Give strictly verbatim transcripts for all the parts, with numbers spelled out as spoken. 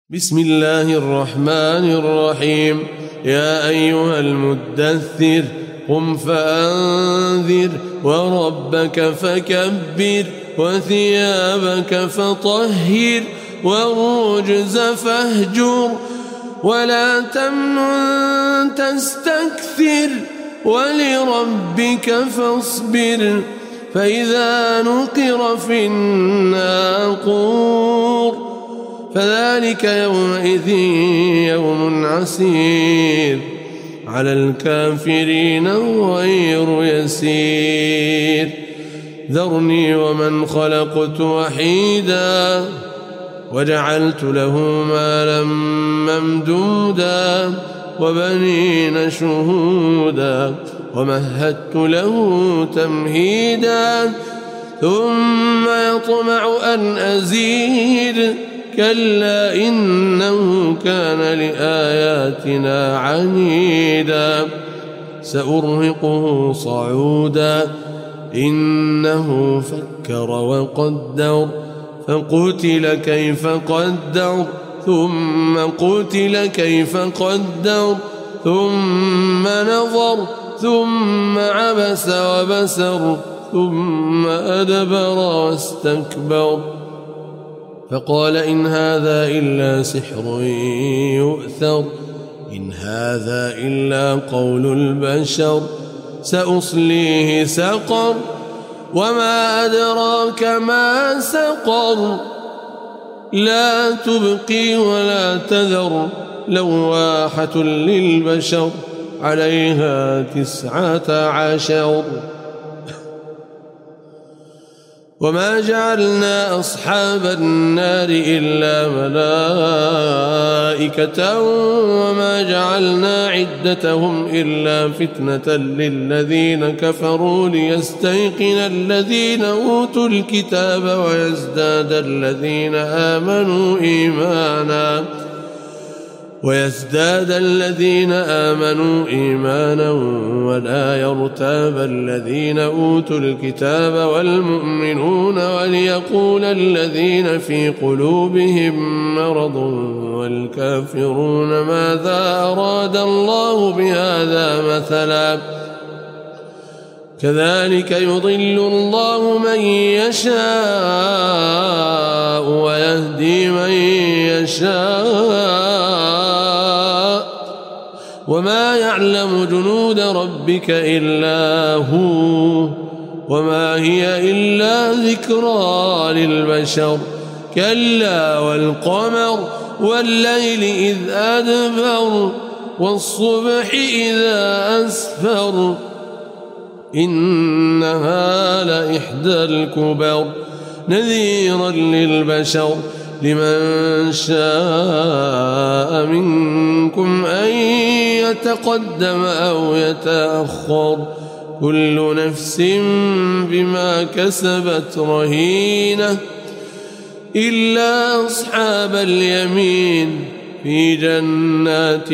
بسم الله الرحمن الرحيم. يا أيها المدثر قم فأنذر وربك فكبر وثيابك فطهر والرجز فاهجر ولا تمنن تستكثر ولربك فاصبر فإذا نقر في الناقور فذلك يومئذ يوم عسير على الكافرين غير يسير. ذرني ومن خلقت وحيدا وجعلت له مالا ممدودا وبنين شهودا ومهدت له تمهيدا ثم يطمع أن أزيد كلا إنه كان لآياتنا عنيدا سأرهقه صعودا إنه فكر وقدر فقتل كيف قدر ثم قتل كيف قدر ثم نظر ثم عبس وبسر ثم أدبر واستكبر فقال إن هذا إلا سحر يؤثر إن هذا إلا قول البشر سأصليه سقر وما أدراك ما سقر لا تبقي ولا تذر لواحة للبشر عليها تسعة عشر. وما جعلنا أصحاب النار إلا ملائكة وما جعلنا عدتهم إلا فتنة للذين كفروا ليستيقن الذين أوتوا الكتاب ويزداد الذين آمنوا إيمانا ويزداد الذين آمنوا إيمانا ولا يرتاب الذين أوتوا الكتاب والمؤمنون وليقول الذين في قلوبهم مرض والكافرون ماذا أراد الله بهذا مثلا كذلك يضل الله من يشاء ويهدي من يشاء وما يعلم جنود ربك إلا هو وما هي إلا ذكرى للبشر كلا والقمر والليل إذ أدبر والصبح إذا أسفر إنها لإحدى الكبر نذيرا للبشر لمن شاء منكم أن يتقدم أو يتأخر كل نفس بما كسبت رهينة إلا أصحاب اليمين في جنات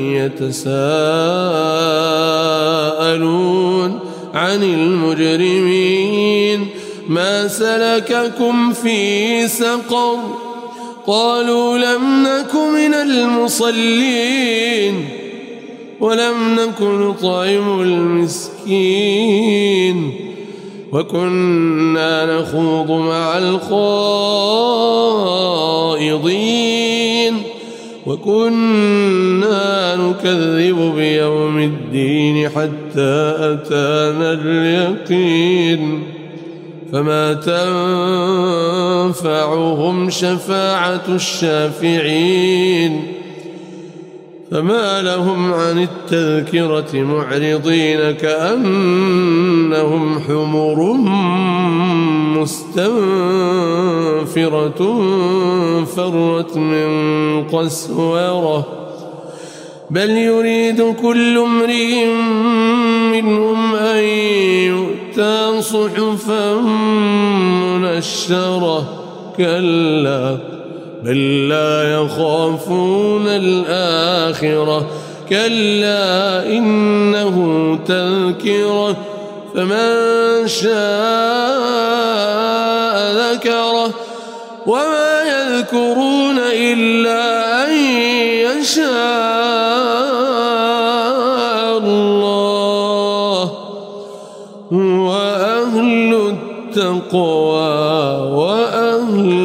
يتساءلون عن المجرمين ما سلككم في سقر قالوا لم نك من المصلين ولم نك نطعم المسكين وكنا نخوض مع الخائضين وكنا نكذب بيوم الدين حتى أتانا اليقين فما تنفعهم شفاعة الشافعين فما لهم عن التذكرة معرضين كأنهم حمر مستنفرة فرت من قسورة بل يريد كل امرئ منهم أن يؤتى صحفا منشرة كلا بل لا يخافون الآخرة كلا إنه تذكرة فمن شاء ذكره وما يذكرون إلا أن يشاء الله وأهل التقوى وأهل